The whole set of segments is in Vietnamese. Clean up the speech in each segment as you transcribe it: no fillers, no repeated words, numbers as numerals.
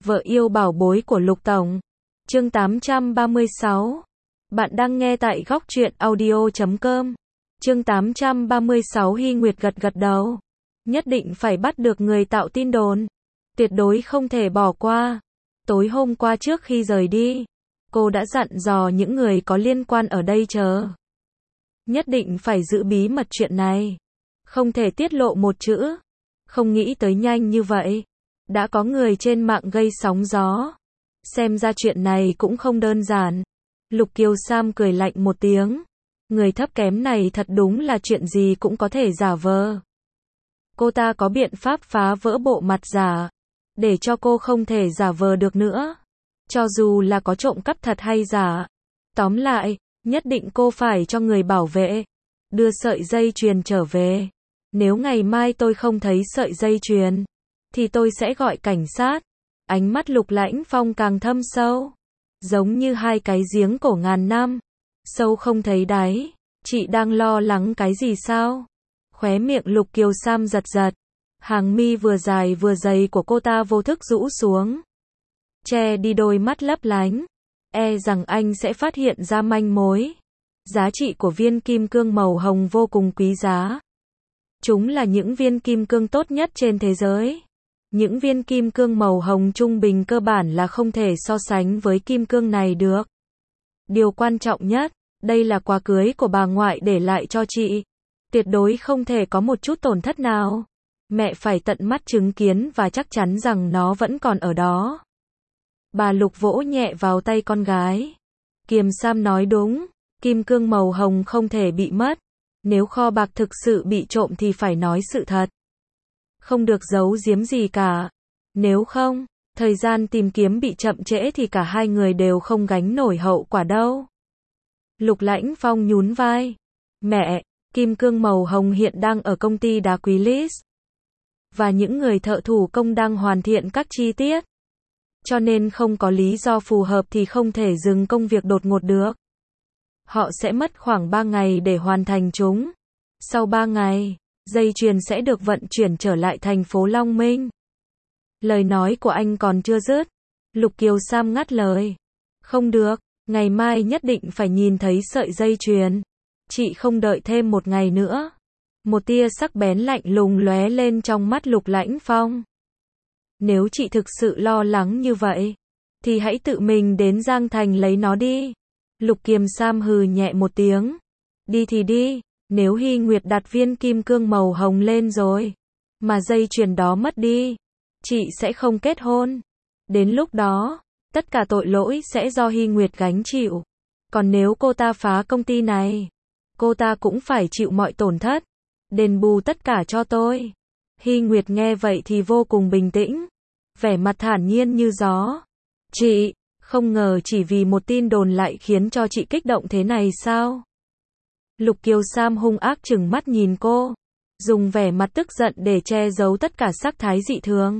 Vợ yêu bảo bối của Lục Tổng. Chương 836. Bạn đang nghe tại góc truyện audio.com. Chương 836. Hy Nguyệt gật gật đầu. Nhất định phải bắt được người tạo tin đồn. Tuyệt đối không thể bỏ qua. Tối hôm qua trước khi rời đi, cô đã dặn dò những người có liên quan ở đây chờ. Nhất định phải giữ bí mật chuyện này. Không thể tiết lộ một chữ. Không nghĩ tới nhanh như vậy. Đã có người trên mạng gây sóng gió. Xem ra chuyện này cũng không đơn giản. Lục Kiều Sam cười lạnh một tiếng. Người thấp kém này thật đúng là chuyện gì cũng có thể giả vờ. Cô ta có biện pháp phá vỡ bộ mặt giả. Để cho cô không thể giả vờ được nữa. Cho dù là có trộm cắp thật hay giả. Tóm lại, nhất định cô phải cho người bảo vệ. Đưa sợi dây chuyền trở về. Nếu ngày mai tôi không thấy sợi dây chuyền, thì tôi sẽ gọi cảnh sát. Ánh mắt Lục Lãnh Phong càng thâm sâu. Giống như hai cái giếng cổ ngàn năm. Sâu không thấy đáy. Chị đang lo lắng cái gì sao? Khóe miệng Lục Kiều Sam giật giật. Hàng mi vừa dài vừa dày của cô ta vô thức rũ xuống. Che đi đôi mắt lấp lánh. E rằng anh sẽ phát hiện ra manh mối. Giá trị của viên kim cương màu hồng vô cùng quý giá. Chúng là những viên kim cương tốt nhất trên thế giới. Những viên kim cương màu hồng trung bình cơ bản là không thể so sánh với kim cương này được. Điều quan trọng nhất, đây là quà cưới của bà ngoại để lại cho chị. Tuyệt đối không thể có một chút tổn thất nào. Mẹ phải tận mắt chứng kiến và chắc chắn rằng nó vẫn còn ở đó. Bà Lục vỗ nhẹ vào tay con gái. Kiều Sam nói đúng, kim cương màu hồng không thể bị mất. Nếu kho bạc thực sự bị trộm thì phải nói sự thật. Không được giấu giếm gì cả. Nếu không, thời gian tìm kiếm bị chậm trễ thì cả hai người đều không gánh nổi hậu quả đâu. Lục Lãnh Phong nhún vai. Mẹ, kim cương màu hồng hiện đang ở công ty đá quý Lis. Và những người thợ thủ công đang hoàn thiện các chi tiết. Cho nên không có lý do phù hợp thì không thể dừng công việc đột ngột được. Họ sẽ mất khoảng 3 ngày để hoàn thành chúng. Sau 3 ngày, dây chuyền sẽ được vận chuyển trở lại thành phố Long Minh. Lời nói của anh còn chưa dứt. Lục Kiều Sam ngắt lời. Không được, ngày mai nhất định phải nhìn thấy sợi dây chuyền. Chị không đợi thêm một ngày nữa. Một tia sắc bén lạnh lùng lóe lên trong mắt Lục Lãnh Phong. Nếu chị thực sự lo lắng như vậy, thì hãy tự mình đến Giang Thành lấy nó đi. Lục Kiều Sam hừ nhẹ một tiếng. Đi thì đi, nếu Hy Nguyệt đặt viên kim cương màu hồng lên rồi, mà dây chuyền đó mất đi, chị sẽ không kết hôn. Đến lúc đó, tất cả tội lỗi sẽ do Hy Nguyệt gánh chịu. Còn nếu cô ta phá công ty này, cô ta cũng phải chịu mọi tổn thất. Đền bù tất cả cho tôi. Hy Nguyệt nghe vậy thì vô cùng bình tĩnh. Vẻ mặt thản nhiên như gió. Chị, không ngờ chỉ vì một tin đồn lại khiến cho chị kích động thế này sao? Lục Kiều Sam hung ác trừng mắt nhìn cô. Dùng vẻ mặt tức giận để che giấu tất cả sắc thái dị thường.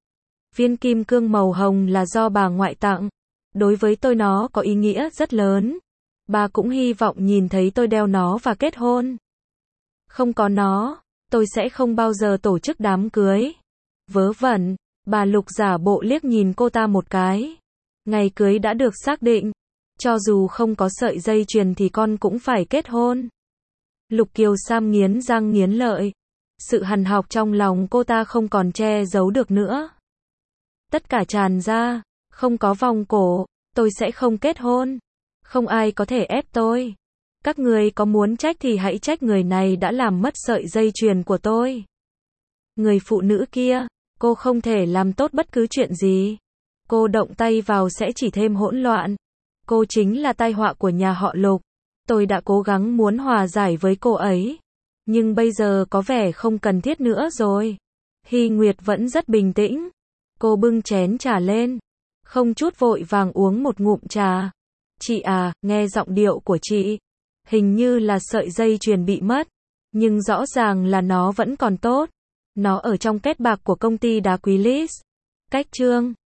Viên kim cương màu hồng là do bà ngoại tặng. Đối với tôi nó có ý nghĩa rất lớn. Bà cũng hy vọng nhìn thấy tôi đeo nó và kết hôn. Không có nó, tôi sẽ không bao giờ tổ chức đám cưới. Vớ vẩn, bà Lục giả bộ liếc nhìn cô ta một cái. Ngày cưới đã được xác định. Cho dù không có sợi dây chuyền thì con cũng phải kết hôn. Lục Kiều Sam nghiến răng nghiến lợi. Sự hằn học trong lòng cô ta không còn che giấu được nữa. Tất cả tràn ra, không có vòng cổ, tôi sẽ không kết hôn. Không ai có thể ép tôi. Các người có muốn trách thì hãy trách người này đã làm mất sợi dây chuyền của tôi. Người phụ nữ kia, cô không thể làm tốt bất cứ chuyện gì. Cô động tay vào sẽ chỉ thêm hỗn loạn. Cô chính là tai họa của nhà họ Lục. Tôi đã cố gắng muốn hòa giải với cô ấy. Nhưng bây giờ có vẻ không cần thiết nữa rồi. Hy Nguyệt vẫn rất bình tĩnh. Cô bưng chén trà lên. Không chút vội vàng uống một ngụm trà. Chị à, nghe giọng điệu của chị. Hình như là sợi dây chuyền bị mất. Nhưng rõ ràng là nó vẫn còn tốt. Nó ở trong kết bạc của công ty đá quý Lis. Cách chương